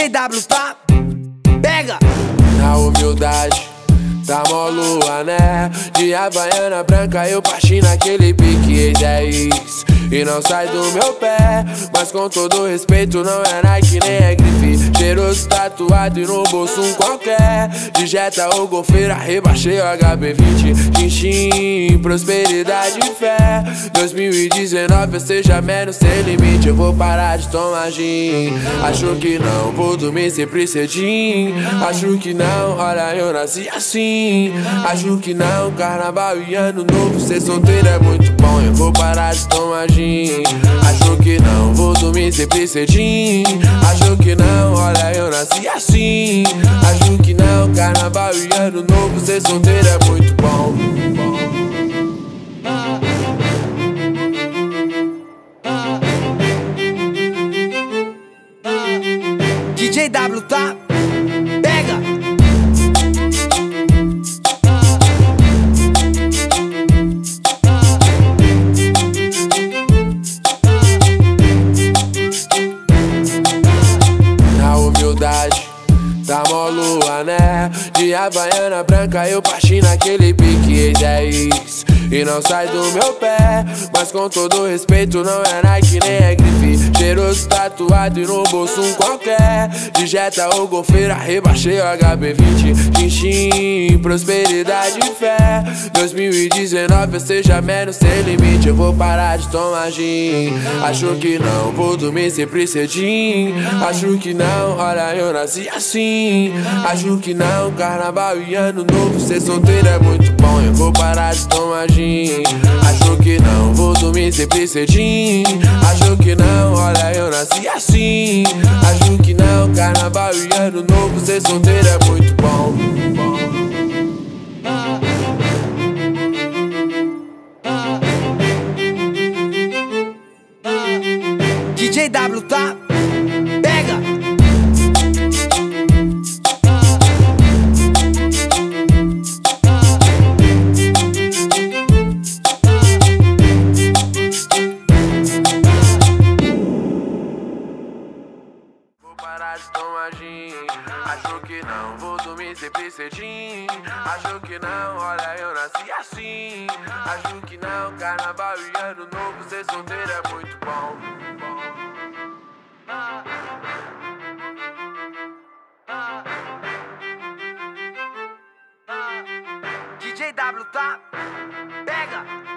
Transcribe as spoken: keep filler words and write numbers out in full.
W tá, pega! Na humildade, tá mó lua, né? De havaiana branca eu parti naquele pique ex é ex e não sai do meu pé. Mas com todo respeito, não é Nike nem é grife. Cheiroso tatuado e no bolso um qualquer. De Jetta ou golfeira, rebaixei o H B vinte. Chin-chin, prosperidade e fé. dois mil e dezenove eu seja menos sem limite. Eu vou parar de tomar gin. Acho que não, vou dormir sempre cedinho. Acho que não, olha eu nasci assim. Acho que não, carnaval e ano novo, ser solteiro é muito bom. Eu vou parar de tomar gin. Acho que não, vou dormir sempre cedinho. Acho que não, olha eu nasci assim. Acho que não, carnaval e ano novo, ser solteiro é muito bom. D J W tá, pega! Na humildade, tá mó lua, né? De havaiana branca eu parti naquele pique ex é ex e não sai do meu pé. Mas com todo respeito, não é Nike nem é grife. Cheiroso tatuado e no bolso um qualquer. De Jetta ou golfeira, rebaixei o H B vinte. Chin-chin, prosperidade e fé. dois mil e dezenove eu seja menos sem limite. Eu vou parar de tomar gin. Acho que não, vou dormir sempre cedinho. Acho que não, olha eu nasci assim. Acho que não, carnaval e ano novo, ser solteiro é muito bom. Eu vou parar de tomar gin. Acho que não, vou dormir sempre cedinho. Acho que não, olha eu nasci assim. Acho que não, carnaval e ano novo, ser solteiro é muito bom. D J W tá, pega! Vou parar de tomar gin. Acho que não, vou dormir sempre cedinho. Acho que não, olha eu nasci assim. Acho que não, carnaval e ano novo, ser solteiro é muito bom. D J W tá, pega!